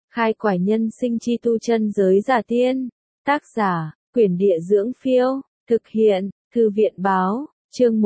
Khai quải nhân sinh chi tu chân giới giả tiên. Tác giả, Quyển Địa Dưỡng Phiêu. Thực hiện, Thư viện Báo. Chương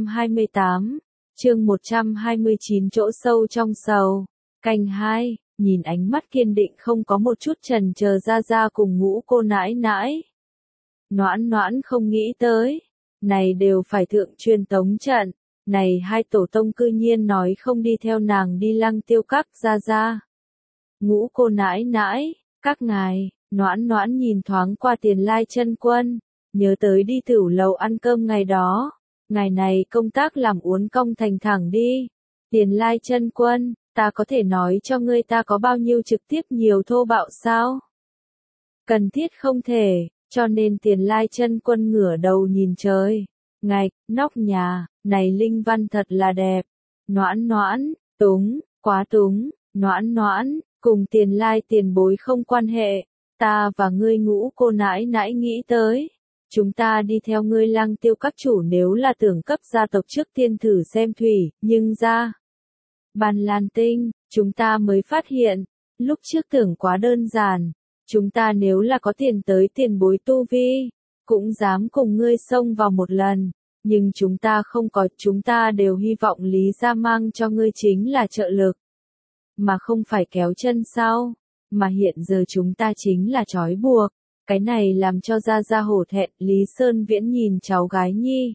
128. Chương 129 chỗ sâu trong sầu. Canh 2, nhìn ánh mắt kiên định không có một chút chần chờ Gia Gia cùng Ngũ cô nãi nãi. Noãn Noãn không nghĩ tới. Này đều phải thượng truyền tống trận. Này hai tổ tông cư nhiên nói không đi theo nàng đi Lăng Tiêu Các. Gia Gia, Ngũ cô nãi nãi, các ngài. Noãn Noãn nhìn thoáng qua Tiền Lai Chân Quân, nhớ tới đi Tửu lầu ăn cơm ngày đó. Ngày này công tác làm uốn cong thành thẳng đi. Tiền Lai Chân Quân, ta có thể nói cho ngươi ta có bao nhiêu trực tiếp nhiều thô bạo sao? Cần thiết không thể, cho nên Tiền Lai Chân Quân ngửa đầu nhìn trời. Ngạch, nóc nhà, này linh văn thật là đẹp. Noãn Noãn, túng, quá túng. Noãn Noãn, cùng Tiền Lai tiền bối không quan hệ. Ta và ngươi Ngũ cô nãi nãi nghĩ tới. Chúng ta đi theo ngươi Lăng Tiêu Các chủ nếu là tưởng cấp gia tộc trước tiên thử xem thủy, nhưng ra Bàn Lan Tinh, chúng ta mới phát hiện, lúc trước tưởng quá đơn giản, chúng ta nếu là có tiền tới tiền bối tu vi, cũng dám cùng ngươi xông vào một lần, nhưng chúng ta không có, chúng ta đều hy vọng Lý gia mang cho ngươi chính là trợ lực, mà không phải kéo chân sau, mà hiện giờ chúng ta chính là trói buộc. Cái này làm cho Gia Gia hổ thẹn. Lý Sơn Viễn nhìn cháu gái nhi,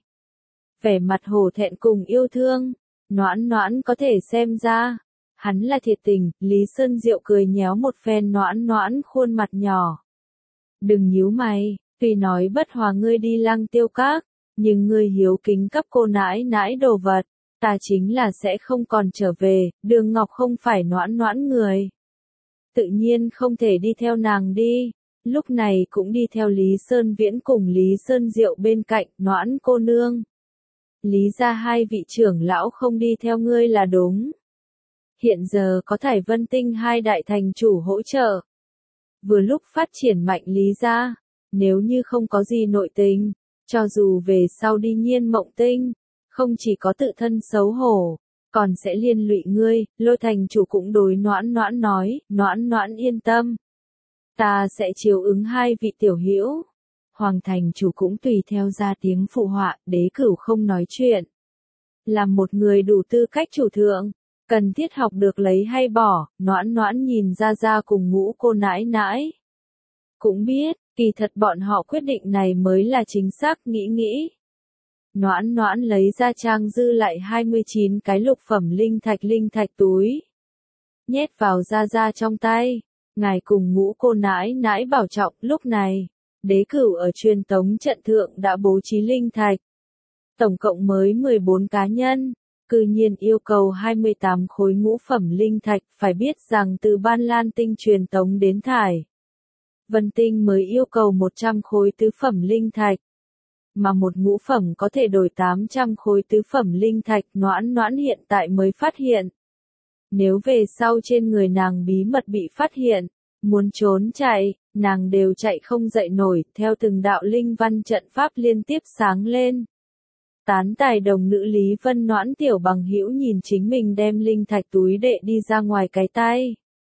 vẻ mặt hổ thẹn cùng yêu thương. Noãn Noãn có thể xem ra, hắn là thiệt tình. Lý Sơn Diệu cười nhéo một phen Noãn Noãn khuôn mặt nhỏ. Đừng nhíu mày, tuy nói bất hòa ngươi đi Lăng Tiêu Các, nhưng ngươi hiếu kính cấp cô nãi nãi đồ vật, ta chính là sẽ không còn trở về. Đường Ngọc không phải Noãn Noãn người, tự nhiên không thể đi theo nàng đi. Lúc này cũng đi theo Lý Sơn Viễn cùng Lý Sơn Diệu bên cạnh. Noãn cô nương, Lý gia hai vị trưởng lão không đi theo ngươi là đúng. Hiện giờ có Thải Vân Tinh hai đại thành chủ hỗ trợ, vừa lúc phát triển mạnh Lý gia. Nếu như không có gì nội tình, cho dù về sau đi Nhiên Mộng Tinh, không chỉ có tự thân xấu hổ, còn sẽ liên lụy ngươi. Lôi thành chủ cũng đối Noãn Noãn nói. Noãn Noãn yên tâm, ta sẽ chiếu ứng hai vị tiểu hữu. Hoàng thành chủ cũng tùy theo ra tiếng phụ họa. Đế Cửu không nói chuyện, làm một người đủ tư cách chủ thượng, cần thiết học được lấy hay bỏ. Noãn Noãn nhìn Gia Gia cùng Ngũ cô nãi nãi, cũng biết, kỳ thật bọn họ quyết định này mới là chính xác. Nghĩ. Noãn Noãn lấy ra trang dư lại 29 cái lục phẩm linh thạch túi, nhét vào Gia Gia trong tay. Ngài cùng Ngũ cô nãi nãi bảo trọng. Lúc này, Đế Cửu ở truyền tống trận thượng đã bố trí linh thạch. Tổng cộng mới 14 cá nhân, cư nhiên yêu cầu 28 khối ngũ phẩm linh thạch. Phải biết rằng từ Ban Lan Tinh truyền tống đến Thải Vân Tinh mới yêu cầu 100 khối tứ phẩm linh thạch, mà một ngũ phẩm có thể đổi 800 khối tứ phẩm linh thạch. Noãn Noãn hiện tại mới phát hiện, nếu về sau trên người nàng bí mật bị phát hiện, muốn trốn chạy, nàng đều chạy không dậy nổi. Theo từng đạo linh văn trận pháp liên tiếp sáng lên, tán tài đồng nữ Lý Vân Noãn tiểu bằng hữu nhìn chính mình đem linh thạch túi đệ đi ra ngoài cái tay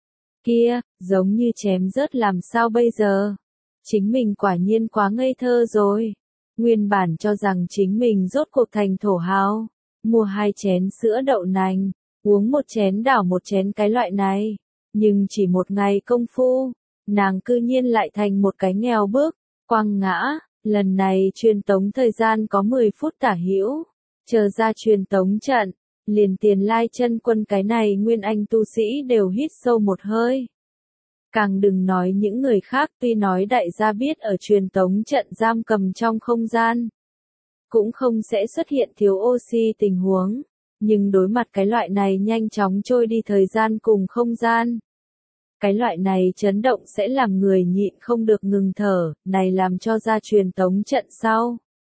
kia, giống như chém rớt. Làm sao bây giờ? Chính mình quả nhiên quá ngây thơ rồi. Nguyên bản cho rằng chính mình rốt cuộc thành thổ hào, mua 2 chén sữa đậu nành, uống 1 chén đảo 1 chén cái loại này. Nhưng chỉ 1 ngày công phu, nàng cư nhiên lại thành một cái nghèo bước, quăng ngã. Lần này truyền tống thời gian có 10 phút tả hữu, chờ ra truyền tống trận, liền Tiền Lai Chân Quân cái này nguyên anh tu sĩ đều hít sâu một hơi. Càng đừng nói những người khác. Tuy nói đại gia biết ở truyền tống trận giam cầm trong không gian, cũng không sẽ xuất hiện thiếu oxy tình huống, nhưng đối mặt cái loại này nhanh chóng trôi đi thời gian cùng không gian, cái loại này chấn động sẽ làm người nhịn không được ngừng thở. Này làm cho ra truyền tống trận sau,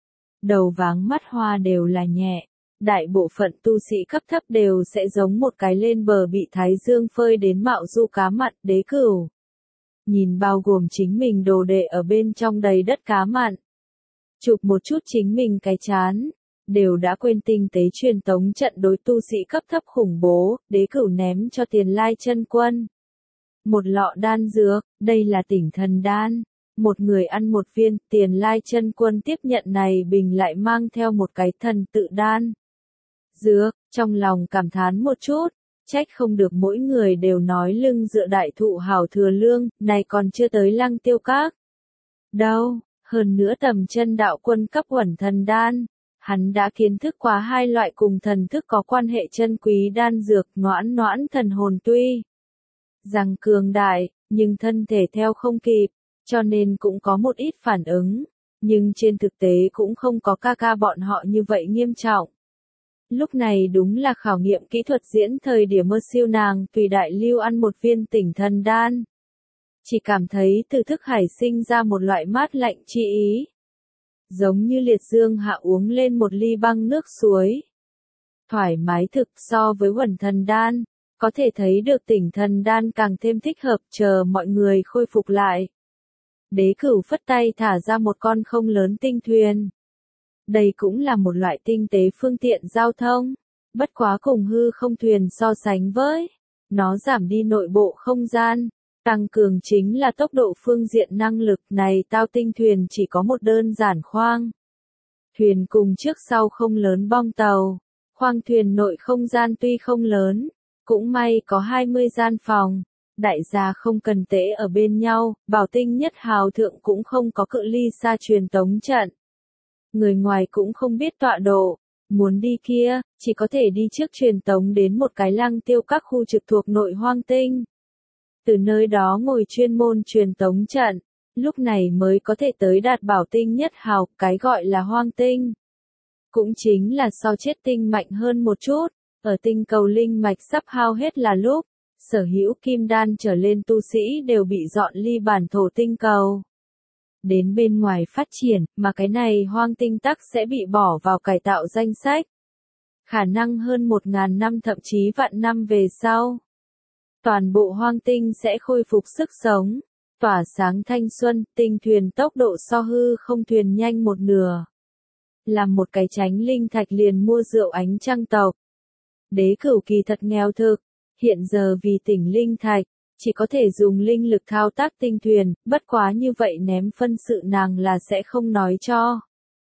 đầu váng mắt hoa đều là nhẹ. Đại bộ phận tu sĩ cấp thấp đều sẽ giống một cái lên bờ bị thái dương phơi đến mạo du cá mặn. Đế Cửu nhìn bao gồm chính mình đồ đệ ở bên trong đầy đất cá mặn, chụp một chút chính mình cái chán, đều đã quên tinh tế truyền tống trận đối tu sĩ cấp thấp khủng bố. Đế Cửu ném cho Tiền Lai Chân Quân Một lọ đan dược, đây là Tỉnh Thần Đan. Một người ăn một viên, Tiền Lai Chân Quân tiếp nhận này bình lại mang theo một cái thần tự đan dược, trong lòng cảm thán một chút, trách không được mỗi người đều nói lưng dựa đại thụ hảo thừa lương, này còn chưa tới Lăng Tiêu Các. Đâu, hơn nữa Tầm Chân đạo quân cấp Uẩn Thần Đan, hắn đã kiến thức qua hai loại cùng thần thức có quan hệ chân quý đan dược, Noãn Noãn thần hồn tuy rằng cường đại, nhưng thân thể theo không kịp, cho nên cũng có một ít phản ứng, nhưng trên thực tế cũng không có ca ca bọn họ như vậy nghiêm trọng. Lúc này đúng là khảo nghiệm kỹ thuật diễn thời điểm mơ siêu nàng tùy đại lưu ăn một viên Tỉnh Thần Đan. Chỉ cảm thấy từ thức hải sinh ra một loại mát lạnh chi ý. Giống như liệt dương hạ uống lên một ly băng nước suối. Thoải mái thực so với Uẩn Thần Đan, có thể thấy được Tỉnh Thần Đan càng thêm thích hợp chờ mọi người khôi phục lại. Đế Cửu phất tay thả ra một con không lớn tinh thuyền. Đây cũng là một loại tinh tế phương tiện giao thông, bất quá cùng hư không thuyền so sánh với, nó giảm đi nội bộ không gian, tăng cường chính là tốc độ phương diện năng lực này tao tinh thuyền chỉ có một đơn giản khoang. Thuyền cùng trước sau không lớn bong tàu, khoang thuyền nội không gian tuy không lớn, cũng may có 20 gian phòng. Đại gia không cần tễ ở bên nhau, Bảo Tinh Nhất Hào thượng cũng không có cự ly xa truyền tống trận. Người ngoài cũng không biết tọa độ, muốn đi kia, chỉ có thể đi trước truyền tống đến một cái Lăng Tiêu Các khu trực thuộc nội hoang tinh. Từ nơi đó ngồi chuyên môn truyền tống trận, lúc này mới có thể tới đạt Bảo Tinh Nhất Hào, cái gọi là hoang tinh. Cũng chính là so chết tinh mạnh hơn một chút, ở tinh cầu linh mạch sắp hao hết là lúc. Sở hữu kim đan trở lên tu sĩ đều bị dọn ly bản thổ tinh cầu. Đến bên ngoài phát triển, mà cái này hoang tinh tắc sẽ bị bỏ vào cải tạo danh sách. Khả năng hơn 1.000 năm thậm chí vạn năm về sau. Toàn bộ hoang tinh sẽ khôi phục sức sống, tỏa sáng thanh xuân, tinh thuyền tốc độ so hư không thuyền nhanh một nửa. Làm một cái tránh linh thạch liền mua rượu ánh trăng tộc. Đế Cửu kỳ thật nghèo thực. Hiện giờ vì tỉnh linh thạch, chỉ có thể dùng linh lực thao tác tinh thuyền, bất quá như vậy ném phân sự nàng là sẽ không nói cho.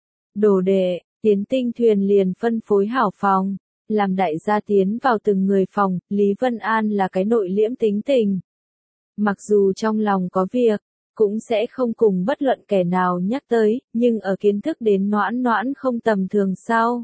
Đồ đệ, tiến tinh thuyền liền phân phối hảo phòng, làm đại gia tiến vào từng người phòng, Lý Vân An là cái nội liễm tính tình. Mặc dù trong lòng có việc, cũng sẽ không cùng bất luận kẻ nào nhắc tới, nhưng ở kiến thức đến Noãn Noãn không tầm thường sau.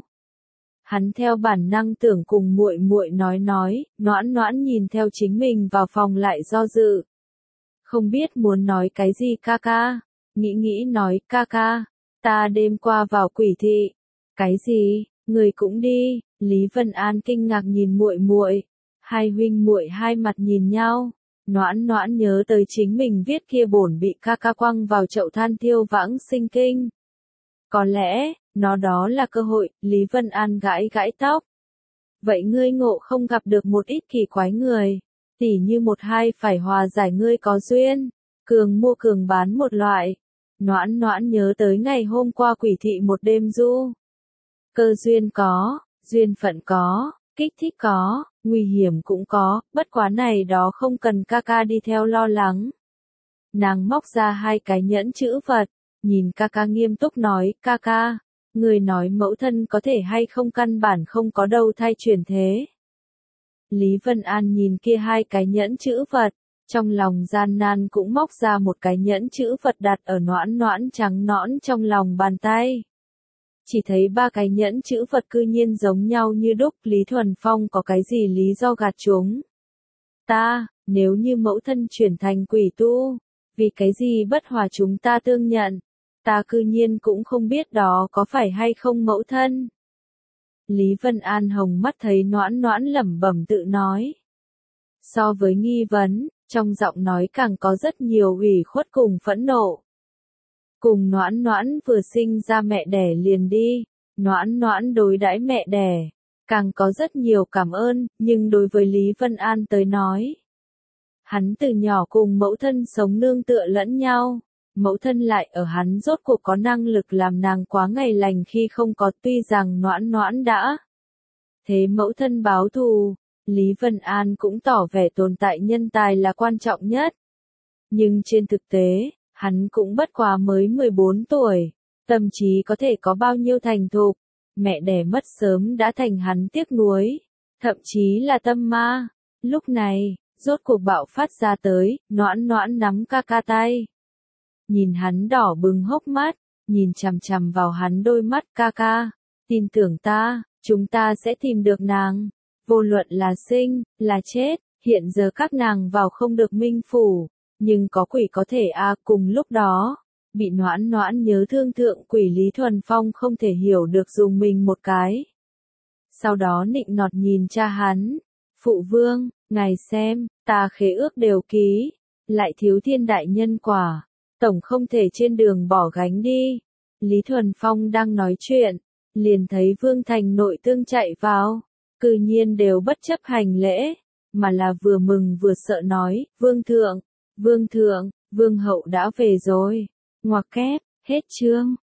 Hắn theo bản năng tưởng cùng muội muội nói, Noãn Noãn nhìn theo chính mình vào phòng lại do dự. Không biết muốn nói cái gì ca ca, nghĩ nói ca ca, ta đêm qua vào quỷ thị. Cái gì, người cũng đi, Lý Vân An kinh ngạc nhìn muội muội, hai huynh muội hai mặt nhìn nhau. Noãn Noãn nhớ tới chính mình viết kia bổn bị ca ca quăng vào chậu than thiêu vãng sinh kinh. Có lẽ, nó đó là cơ hội, Lý Vân An gãi gãi tóc. Vậy ngươi ngộ không gặp được một ít kỳ quái người, tỉ như một hai phải hòa giải ngươi có duyên, cường mua cường bán một loại. Noãn Noãn nhớ tới ngày hôm qua quỷ thị một đêm du. Cơ duyên có, duyên phận có, kích thích có, nguy hiểm cũng có, bất quá này đó không cần ca ca đi theo lo lắng. Nàng móc ra hai cái nhẫn chữ vật, nhìn ca ca nghiêm túc nói, ca ca, người nói mẫu thân có thể hay không căn bản không có đâu thay chuyển thế. Lý Vân An nhìn kia hai cái nhẫn chữ vật, trong lòng gian nan cũng móc ra một cái nhẫn chữ vật đặt ở Noãn Noãn trắng nõn trong lòng bàn tay. Chỉ thấy ba cái nhẫn chữ vật cư nhiên giống nhau như đúc, Lý Thuần Phong có cái gì lý do gạt chúng. Ta, nếu như mẫu thân chuyển thành quỷ tu, vì cái gì bất hòa chúng ta tương nhận, ta cư nhiên cũng không biết đó có phải hay không mẫu thân. Lý Vân An hồng mắt thấy Noãn Noãn lẩm bẩm tự nói. So với nghi vấn, trong giọng nói càng có rất nhiều ủy khuất cùng phẫn nộ. Cùng Noãn Noãn vừa sinh ra mẹ đẻ liền đi, Noãn Noãn đối đãi mẹ đẻ, càng có rất nhiều cảm ơn, nhưng đối với Lý Vân An tới nói. Hắn từ nhỏ cùng mẫu thân sống nương tựa lẫn nhau, mẫu thân lại ở hắn rốt cuộc có năng lực làm nàng quá ngày lành khi không có, tuy rằng Noãn Noãn đã. Thế mẫu thân báo thù, Lý Vân An cũng tỏ vẻ tồn tại nhân tài là quan trọng nhất. Nhưng trên thực tế, hắn cũng bất quá mới 14 tuổi, tâm trí có thể có bao nhiêu thành thục, mẹ đẻ mất sớm đã thành hắn tiếc nuối, thậm chí là tâm ma. Lúc này, rốt cuộc bạo phát ra tới, Noãn Noãn nắm ca ca tay. Nhìn hắn đỏ bừng hốc mắt, nhìn chằm chằm vào hắn đôi mắt, ca ca, tin tưởng ta, chúng ta sẽ tìm được nàng. Vô luận là sinh, là chết, hiện giờ các nàng vào không được Minh Phủ, nhưng có quỷ có thể cùng lúc đó, bị Noãn Noãn nhớ thương thượng quỷ Lý Thuần Phong không thể hiểu được dùng mình một cái. Sau đó nịnh nọt nhìn cha hắn, phụ vương, ngài xem, ta khế ước đều ký, lại thiếu thiên đại nhân quả, tổng không thể trên đường bỏ gánh đi. Lý Thuần Phong đang nói chuyện, liền thấy Vương Thành nội tương chạy vào, cư nhiên đều bất chấp hành lễ, mà là vừa mừng vừa sợ nói, vương thượng, vương hậu đã về rồi, ngoặc kép, hết chương.